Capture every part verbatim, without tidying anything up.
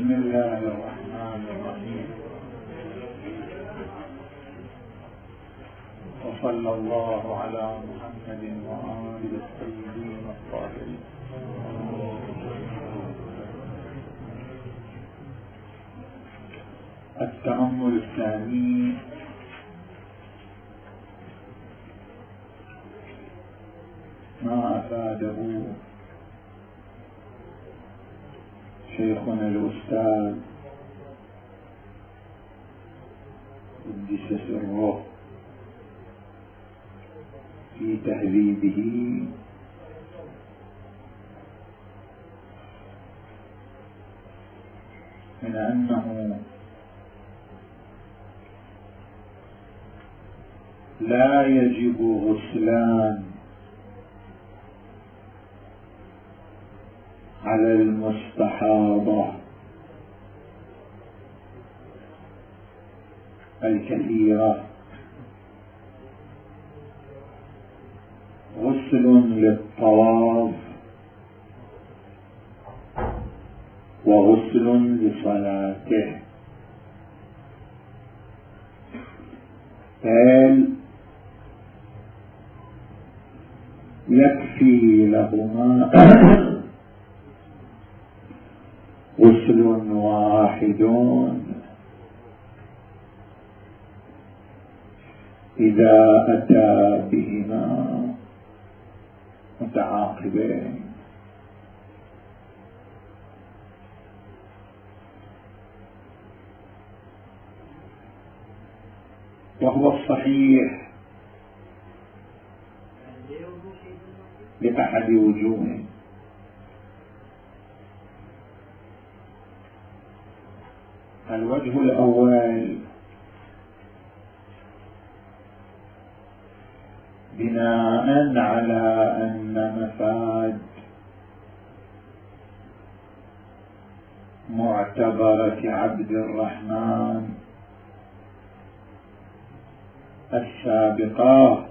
بسم الله الرحمن الرحيم. وصلى الله على محمد وآله الطيبين الطاهرين. التأمل الثاني ما أفاده شيخنا الأستاذ قدس سره في تهذيبه من أنه لا يجب غسلان على المستحاضة الكثيرة، غسل للطواف وغسل لصلاته. قال يكفي لهما غسل واحد إذا أتى بهما متعاقبين. وهو الصحيح لأحد وجوهه. الوجه الأول بناء على أن مفاد معتبرة عبد الرحمن السابقة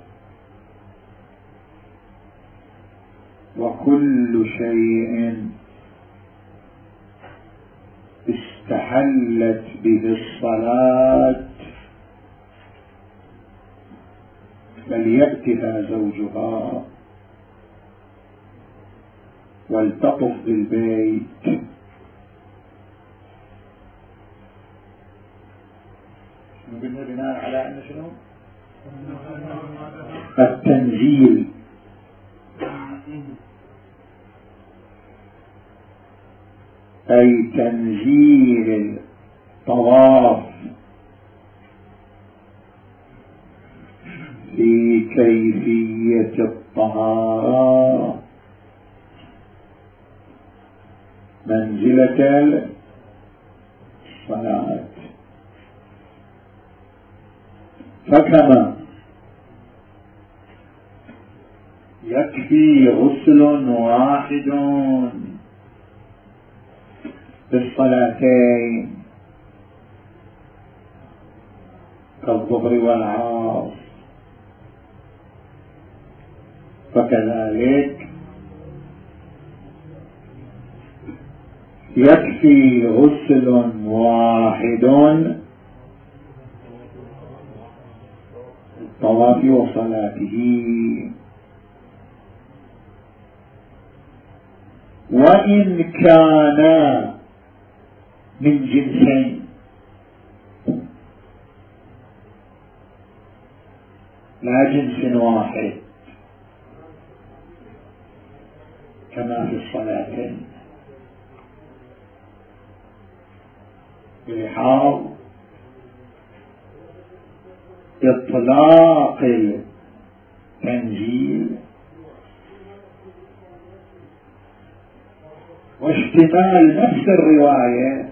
وكل شيء استحلت به الصلاة فليأتها زوجها ولتطف بالبيت. شنو قلنا بناء على أن شنو؟ التنزيل أي تنزيل الطواف في كيفية الطهارة منزلة الصلاة. فكما يكفي غسل واحد بالصلاتين كالظهر والعصر، فكذلك يكفي غسل واحد الطواف وصلاته. وإن كان من جنسين، لا جنس واحد كما في الصلاتين، بلحاظ إطلاق التنزيل واشتمال نفس الرواية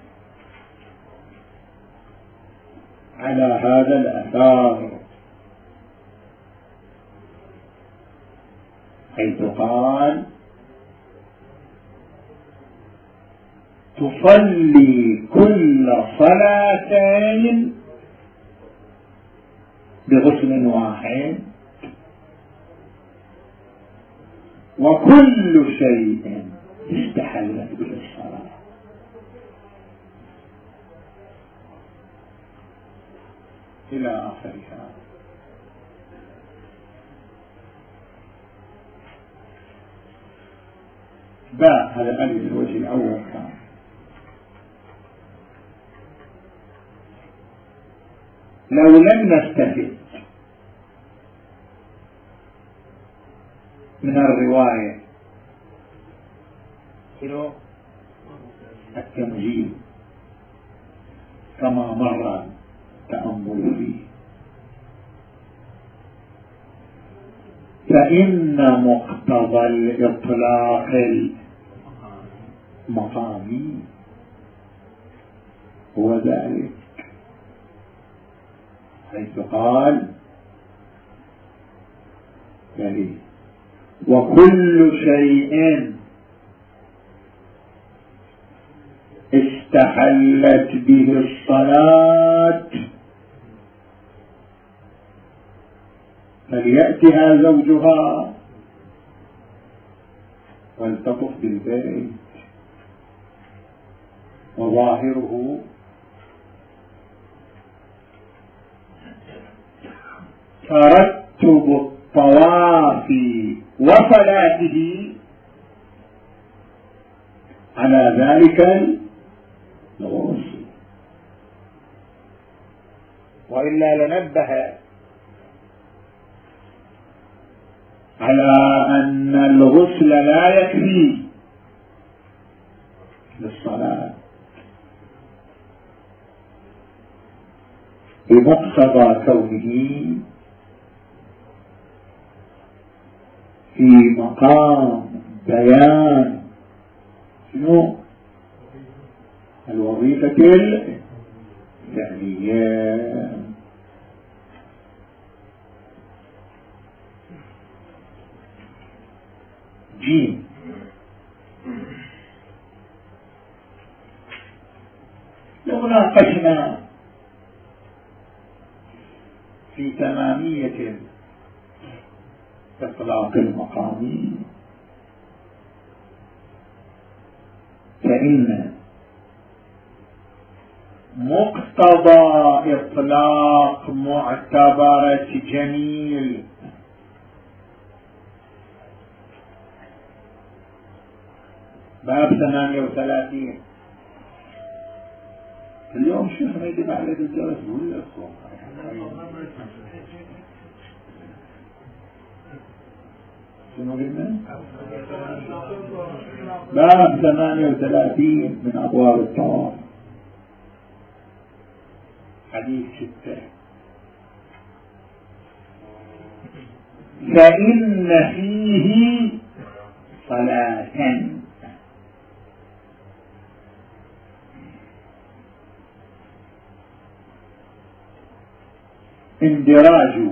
على هذا الأثار، حيث قال تصلي كل صلاتين بغسل واحد وكل شيء استحلت به الصلاة. إلى آخرها. باء هذا الألف الوجه الأول كان. لو لم نستفد من الرواية التمجيد كما مر التأمل فيه، فإن مقتضى الإطلاق المقامي هو ذلك، حيث قال بلي وكل شيء استحلت به الصلاة فليأتها زوجها ولتطف بالبيت. وظاهره ترتب الطواف وصلاته على ذلك الغسل، وإلا لنبه على أن الغسل لا يكفي للصلاة بمقتضى كونه في مقام بيان شنو الوظيفة الفعلية. جيم لو ناقشنا في تمامية الإطلاق المقامي فإن مقتضى إطلاق معتبرة جميل باب ثمانية وثلاثين. اليوم شيخ ما يجب عليك الجرس يقول لكم شنو قلنا؟ باب ثمانية وثلاثين من أبواب الطواف، حديث ستة. فإن فيه صلاة اندراج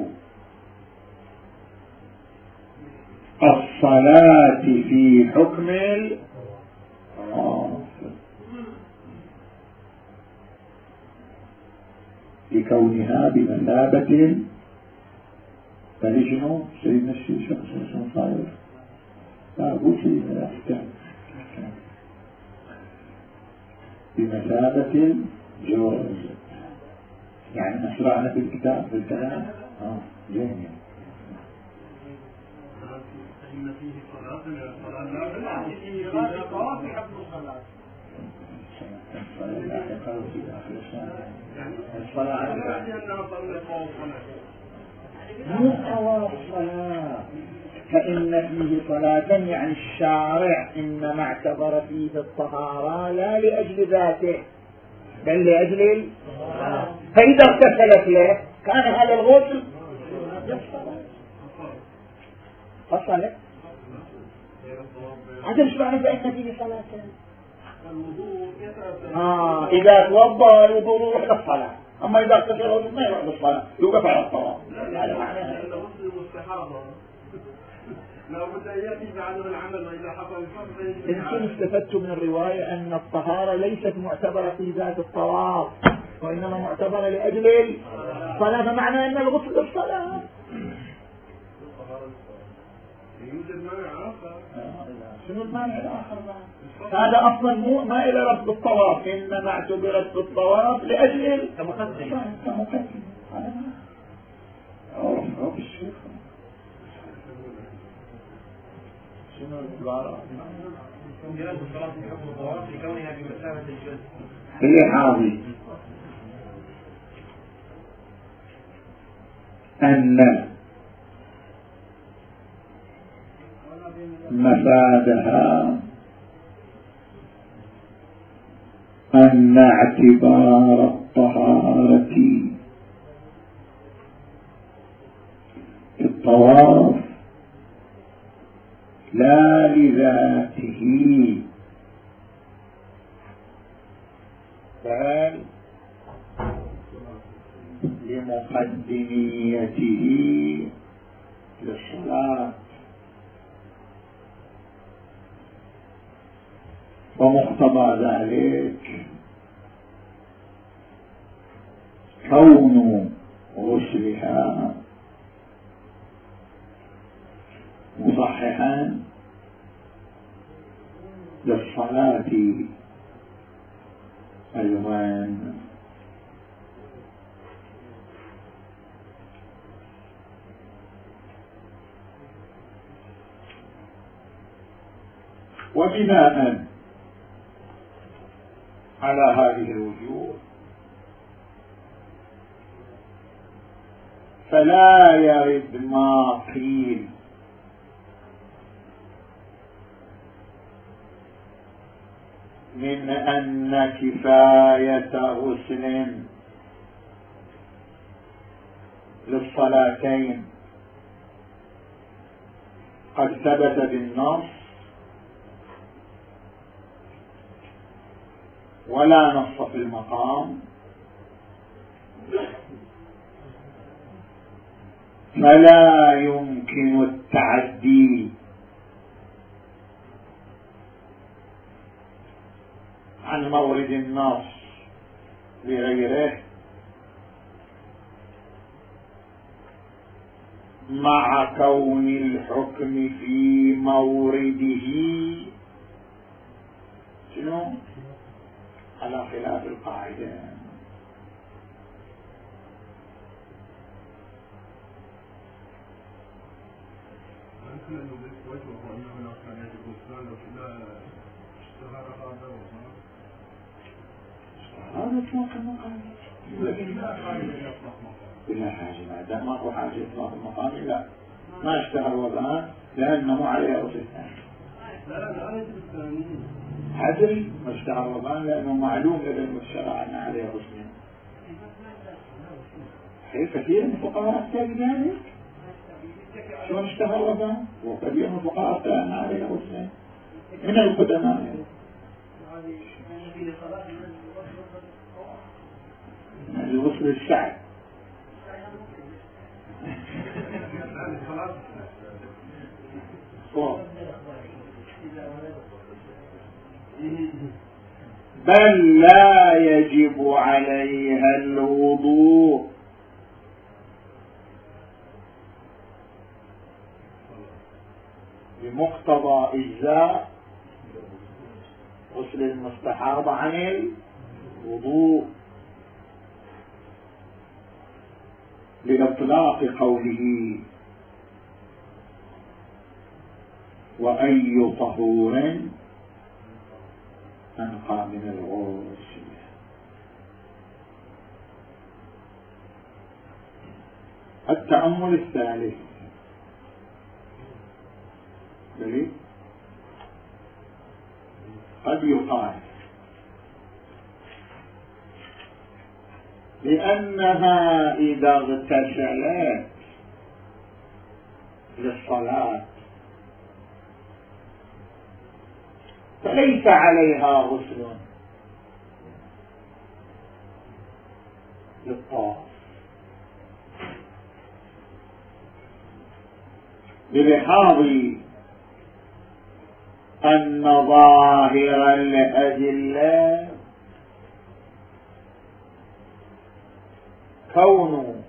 الصلاة في حكم الطواف لكونها بمثابة فلشنو سيدنا الشيخ شنو صاير لا أقول سيدنا الأحكام بمثابة الجواز، يعني أسرعنا في الكتاب في الكلام اه جميل. إن فيه صلاة الصلاة لا فيه غاية الطواف حق الصلاة الصلاة لاحقة وفي آخر السنة الصلاة لأنها صلاة مو طواف صلاة. فإن فيه صلاة يعني الشارع إنما اعتبر فيه الطهارة لا لأجل ذاته بل لأجل الصلاة، فإذا اغتسلت له كان هذا الغسل فصلت. هذا مش معنى فإن فيه صلاة آه إذا توضأ الوضوء يروح للصلاة، أما إذا اغتسل الوضوء ما يروح للصلاة يوقف على الطواف. هذا معنى الغسل مستحاضة لا بد أن يأتي بعده العمل، وإذا حصل الفرق إنتم استفدتوا من الرواية أن الطهارة ليست معتبرة في ذات الطواف وإنما معتبرة لأجل الصلاة، فمعنى أن الغسل للصلاة. يوجد مانع آخر. شنو المانع الآخر؟ هذا أصلا مو ما إلى رفض الطواف، إنما اعتبرت في الطواف لأجل كمقدمة. هذا شنو العبارة؟ جواز الصلاة في حكم الطواف لكونها بمثابة الجزء. هي حاضر أن مفادها أن اعتبار الطهارة في الطواف لا لذاته بل لمقدميته للصلاة، ومقتضى ذلك كون غسلها مصححا للصلاة أيضا. وبناء على هذه الوجوه فلا يرد ما قيل من أن كفاية غسل للصلاتين قد ثبت بالنص ولا نص في المقام، فلا يمكن التعدي عن مورد النص لغيره مع كون الحكم في مورده شنو على خلاف القاعدة. هذا اطلاق المقام بلا حاجة، ما دام ماكو حاجة اطلاق المقام لا ما اشتهر وضعان لأنه عليه غسل ثاني. حدري ما اشتهر وضعان لأنه معلوم لدى المتشرع أن عليه غسل. حيث كثير من الفقهاء افتى بذلك. شلون اشتهر وضعان؟ وكثير من الفقهاء افتى أن عليه غسل من القدماء. الغسل الشعب بل لا يجب عليها الوضوء بمقتضى إجزاء غسل المستحاض عن الوضوء لإطلاق قوله وأي طهور أنقى من الغسل. التأمل الثالث قد يقال لأنها إذا اغتسلت للصلاة فليس عليها غسل للطواف، بلحاظ أن ظاهر الأدلة كون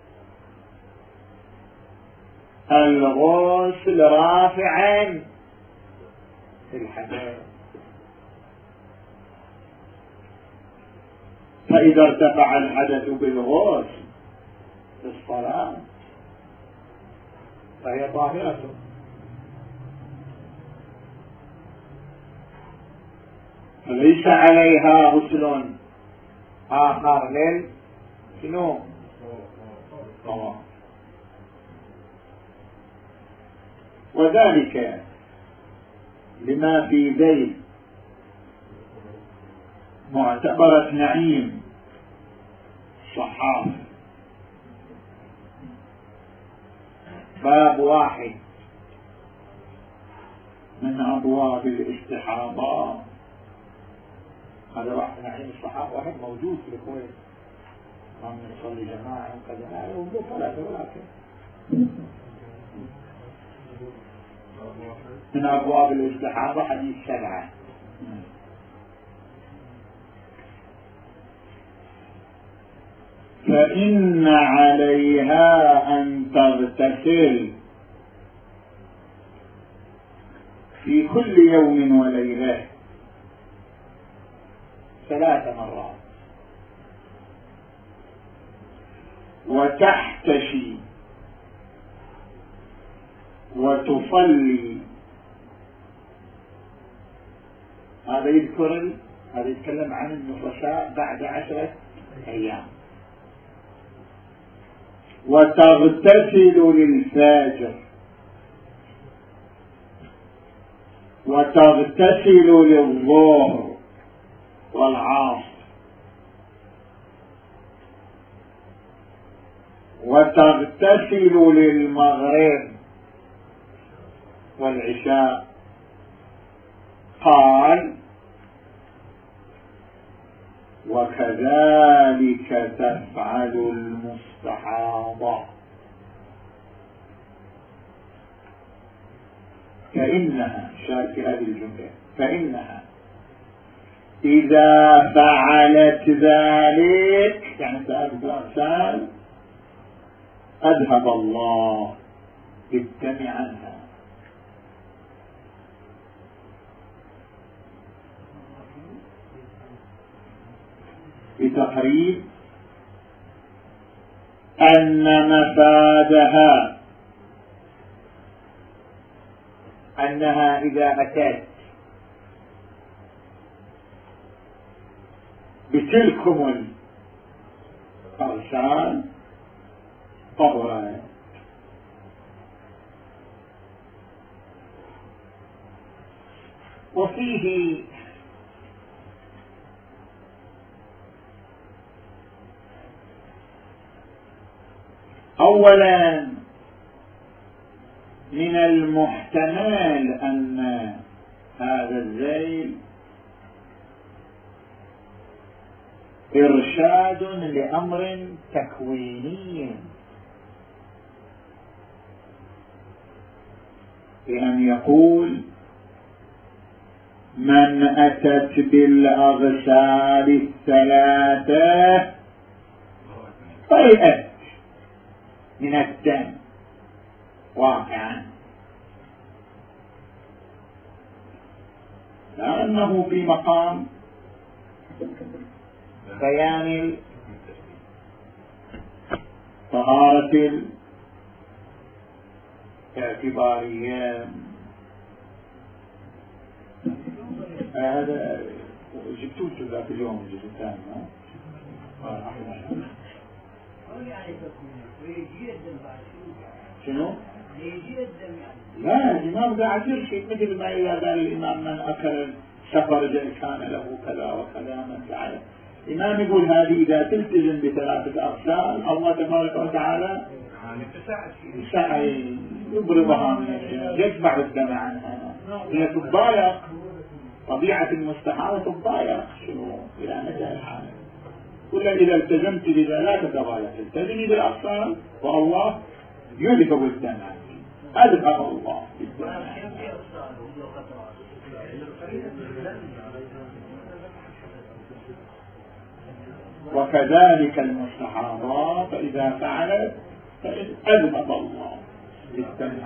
الغسل رافعا في الحدث، فإذا ارتفع الحدث بالغسل في الصلاة فهي طاهرة. فليس عليها غسل آخر لل شنو طواف. وذلك لما في ذيل معتبرة نعيم صحاف باب واحد من أبواب الاستحاضة. هذا واحد نعيم الصحاف واحد موجود في الكويت، هم نصلي جماعة وكذا، هذا وضوء ثلاثة ولكن من أبواب الاستحاضة حديث سبعة. فإن عليها أن تغتسل في كل يوم وليلة ثلاث مرات، وتحتشي وتصلي. هذا يذكر هذا يتكلم عن النفساء بعد عشرة أيام. وتغتسل للفجر، وتغتسل للظهر والعصر، وتغتسل للمغرب والعشاء. قال وكذلك تفعل المستحاضة. فإنها شارك في هذه الجملة، فإنها إذا فعلت ذلك يعني ثلاثة الأغسال أذهب الله بالدم عنها. بتقريب أن مفادها أنها إذا أتت بتلكم الأغسال طهرا. وفيه أولا من المحتمل أن هذا الذيل إرشاد لأمر تكويني، بأن يقول من أتت بالأغسال الثلاثة طيئت من الدم واقعا، لأنه في مقام بيان طهارة الاعتبارية. هذا جبتوه ذاك اليوم الجزء الثاني. شنو؟ لا الإمام قاعد يرشد مثل ما إذا قال الإمام من أكل سفرجا كان له كذا وكذا من فعل. الإمام يقول هذه إذا تلتزم بثلاثة أغسال الله تبارك وتعالى سعي يبرضها من الشيء يجمع الدم عنها. هي تضايق، طبيعة المستحاضة تضايق شنو إلى مدى الحالة. قل إذا التزمت بذا لا تتضايق، التزمي بالأغسال والله يذهب الدم، أذهب الله بالدم. وكذلك المستحاضة فإذا فعلت أذهب الله بالدم.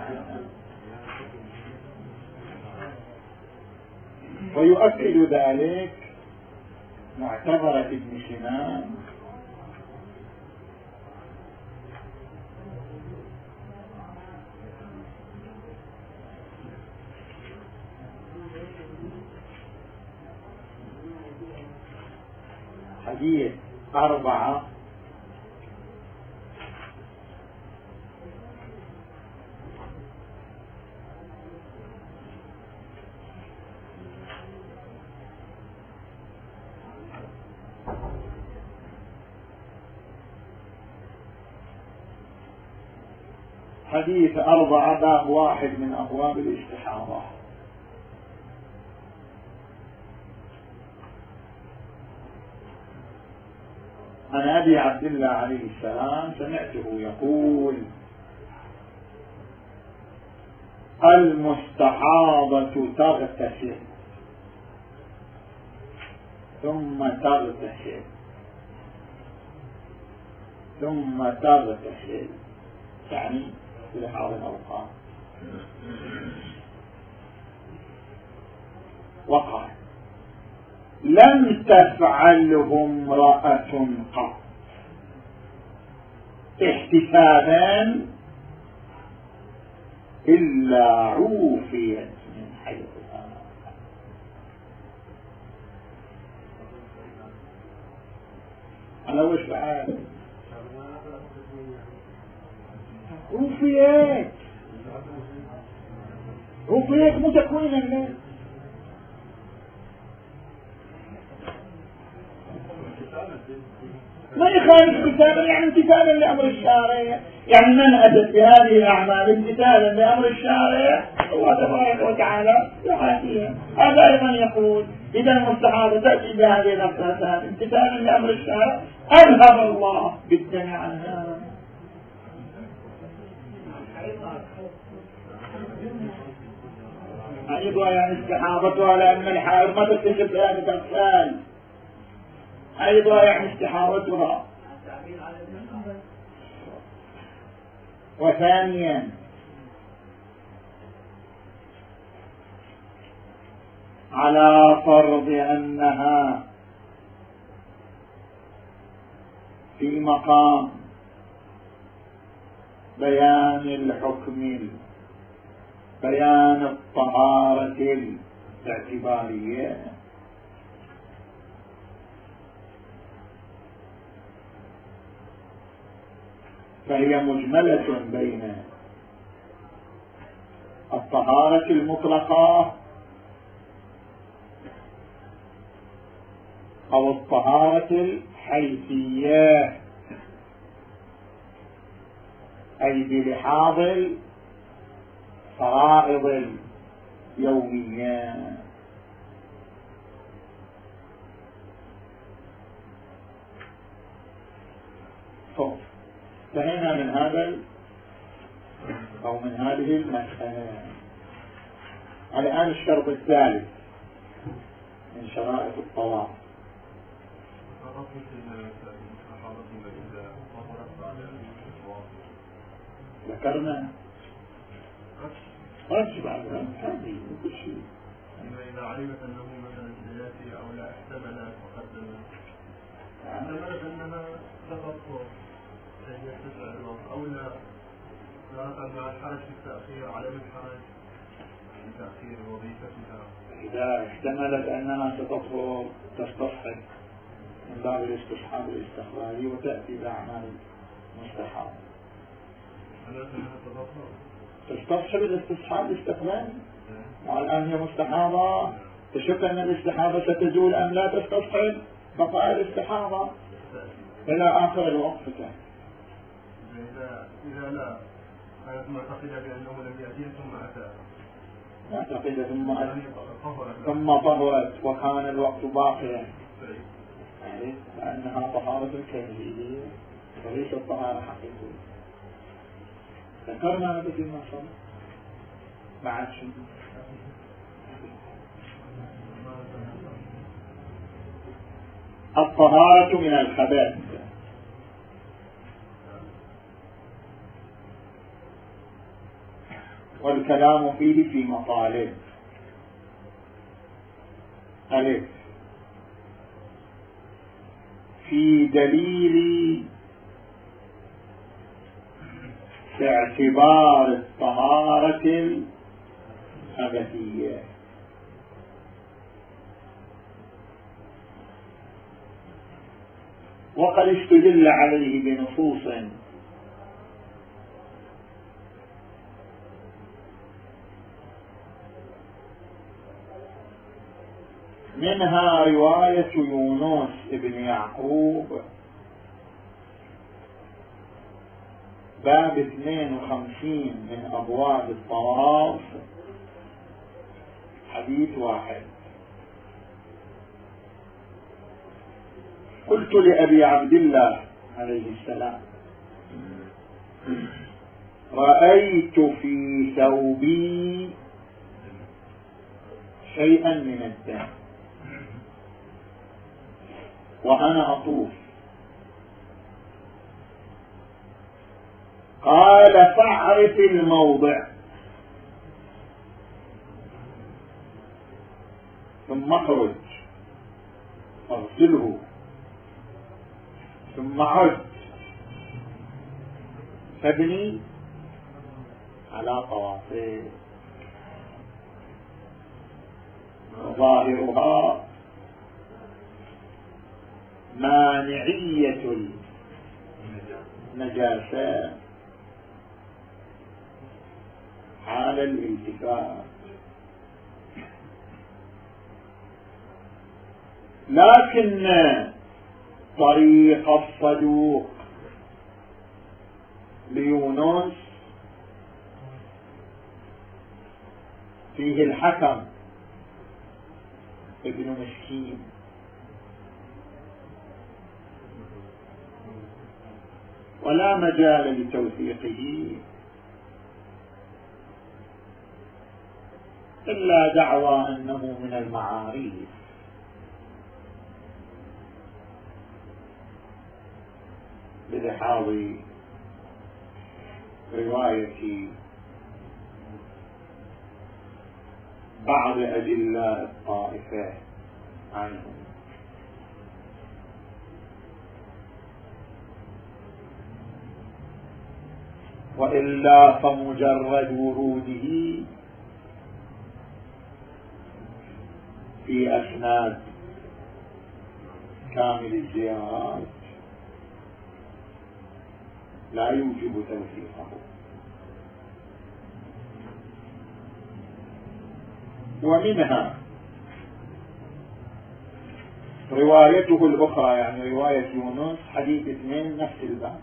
ويؤكد ذلك معتبرة ابن سنان حديث أربعة حديث أربعة باب واحد من أبواب الاستحاضة. عن أبي عبد الله عليه السلام سمعته يقول: المستحاضة تغتسل ثم تغتسل ثم تغتسل، يعني في حال الأوقات. وقال: لم تفعله امرأة قط احتسابا إلا عوفيت من حيثها. على وش بعد عوفيت عوفيت متكوينا منه. ما يخالف امتثالا، يعني امتثالا لأمر الشارع، يعني من أتت بهذه الأعمال امتثالا لأمر الشارع الله تبارك وتعالى يعافيها. هذا أيضا يقول: إذا المستحاضة تأتي بهذه الأخلاقات امتثالا لأمر الشارع أذهب الله بالدم عنها. حيضها يعني استحاضتها، لأن الحائض ما تكتشف ذلك الأطفال. حيضها يعني استحاضتها. وثانيا على فرض أنها في مقام بيان الحكم، بيان الطهارة الاعتبارية، فهي مجملة بين الطهارة المطلقة أو الطهارة الحيثية، أي بلحاظ الفرائض اليومية. انتهينا من هذا أو من هذه المسألة. الآن الشرط الثالث من شرائط الطواف. ذكرنا رجع بعد هذه كل شيء. إذا علمت أنه مثلا سيأتي أو لا احتملت وقدمت احتملت أنها تغطر هي تسعى الوقت أو لا لا مع الحرج في التأخير، عدم الحرج في تأخير وظيفتها. إذا احتملت أنها ستطهر تستصحب من باب الاستصحاب الاستخباري وتأتي بأعمال مستحاضة. تستصحب الاستصحاب الاستخباري، والآن هي مستحاضة، تشك أن الاستحاضة ستزول أم لا تستصحب بقاء الاستحاضة إلى آخر الوقت. إذا إذا لا كانت معتقدة بأنه لم يأتي ثم أتى، معتقدة ثم أتى ثم طهرت وكان الوقت باقيا، يعني لأنها طهارة كيفية وليست طهارة حقيقية. ذكرنا هذا فيما صار بعد شنو؟ الطهارة من الخبائث. والكلام فيه في مطالب. ألف: في دليل اعتبار الطهارة الحدثية. وقد استدل عليه بنصوص منها رواية يونس بن يعقوب باب اثنين وخمسين من أبواب الطواف حديث واحد. قلت لأبي عبد الله عليه السلام رأيت في ثوبي شيئا من الدم وأنا أطوف. قال فاعرف الموضع ثم اخرج فاغسله ثم عد فابني على طوافه. ظاهرها مانعية النجاسة حال الالتفات، لكن طريق الصدوق ليونس فيه الحكم ابن مسكين، ولا مجال لتوثيقه إلا دعوى أنه من المعاريف، بدحاض رواية بعض أدلة الطائفة عنه. وإلا فمجرد وروده في أسناد كامل الزيارات لا يوجب توثيقه. ومنها روايته الأخرى، يعني رواية يونس حديث اثنين نفس الباب،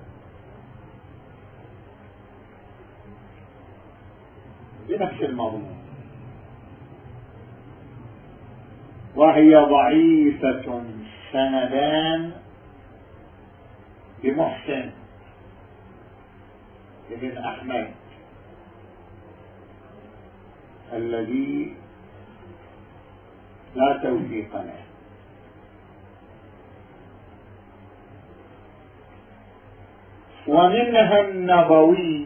بنفس المضمون، وهي ضعيفة سندان بمحسن بن أحمد الذي لا توثيق له. ومنها النبوي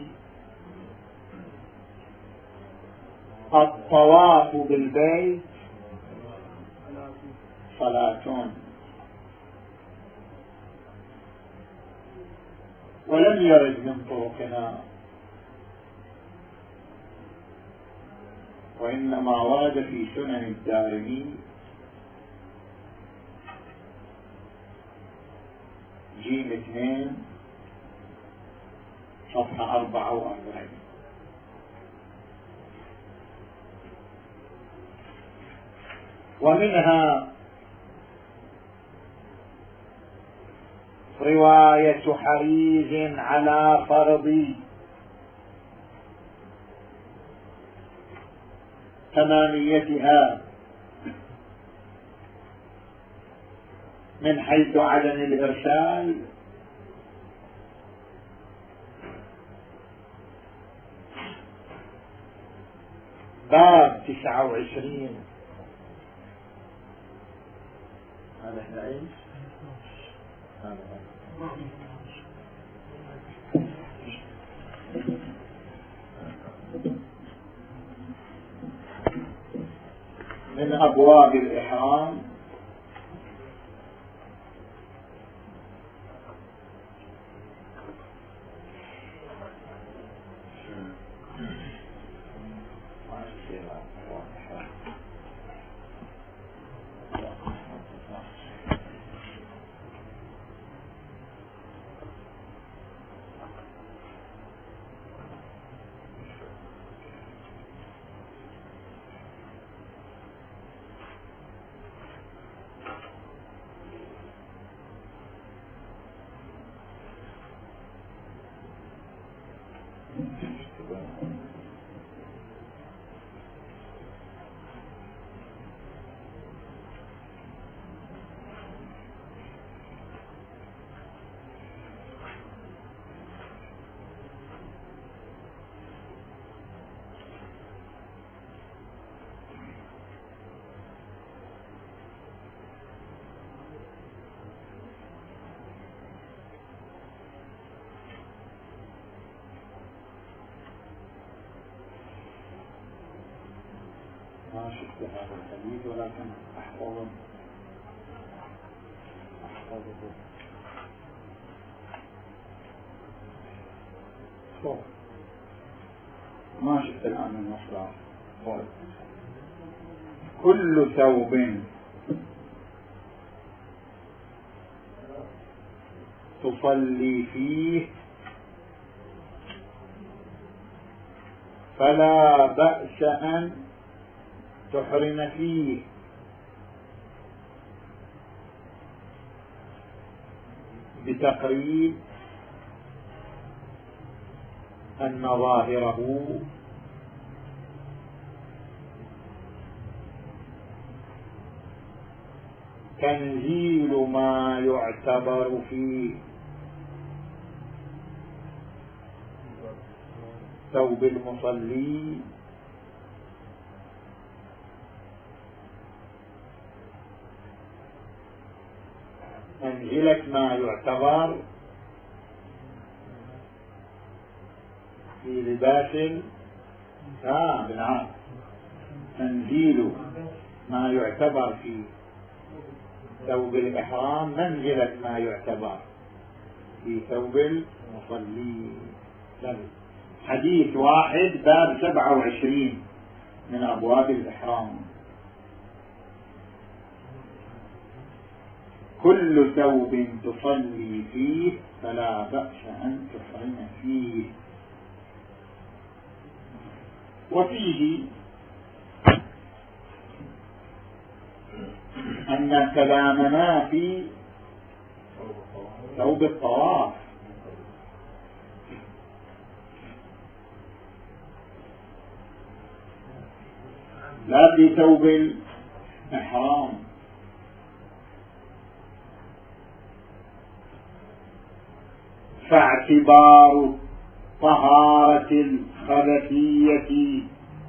الطواف بالبيت صلاة، ولم يرد من طرقنا، وإنما ورد في سنن الدارمي جيم اثنين صفحة أربعة وأربعين. ومنها رواية حريز على فرض ثمانيتها من حيث عدم الإرسال، باب تسعة وعشرين. هذا احنا ايش؟ من أبواب الإحرام ما شفت هذا الحديث ولكن أحفظه أحفظه صوت ما شفت الآن المصدر. كل ثوب تصلي فيه فلا بأس أن تحرم فيه، بتقريب أن ظاهره تنزيل ما يعتبر في ثوب المصلي منزلة ما يعتبر في لباس آه بالعام تنزيل ما يعتبر في ثوب الإحرام منزلة ما يعتبر في ثوب المصلي. حديث واحد باب سبعة وعشرين من أبواب الإحرام. كل ثوب تصلي فيه فلا بأس أن تحرم فيه. وفيه أن كلامنا في ثوب الطواف لا في ثوب الإحرام. فاعتبار طهارة الخبثية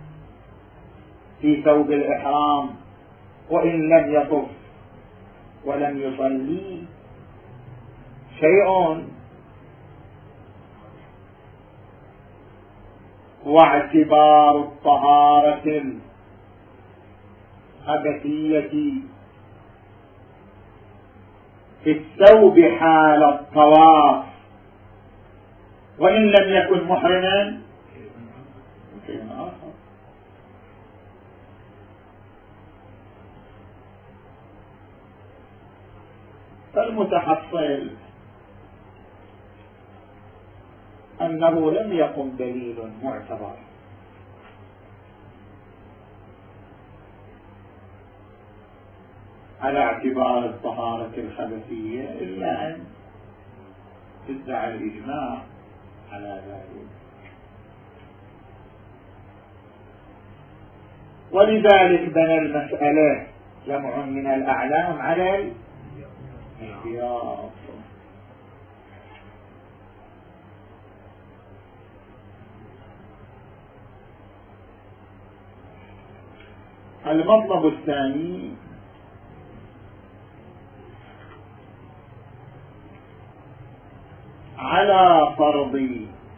في ثوب الإحرام وإن لم يطف ولم يصلي شيء، واعتبار الطهارة الخبثية في الثوب حال الطواف وإن لم يكن محرما شيء آخر. فالمتحصل أنه لم يقم دليل معتبر على اعتبار الطهارة الخبثية إلا أن تدعى الإجماع على ذلك. ولذلك بنى المسألة جمع من الأعلام على الاحتياط. المطلب الثاني على فرض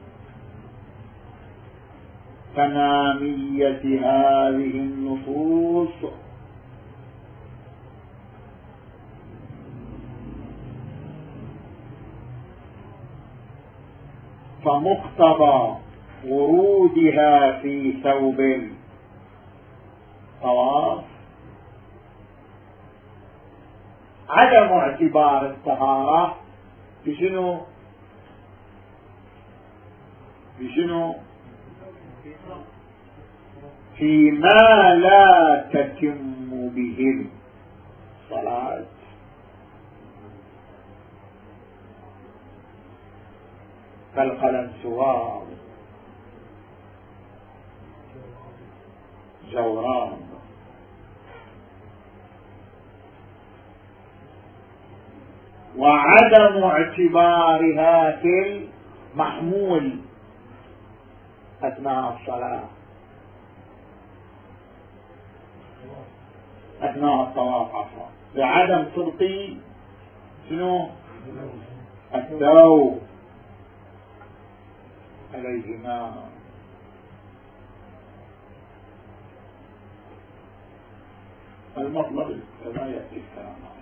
تمامية هذه النصوص فمقتضى ورودها في ثوب الطواف عدم اعتبار الطهارة بشنو بشنو فيما لا تتم به الصلاة كالقلنسوار جوران. وعدم اعتبارها في المحمول أثناء الصلاة أثناء الطواف عفوا، بعدم تلقي شنو الثوب عليهما. المطلب كما يأتي الكلام.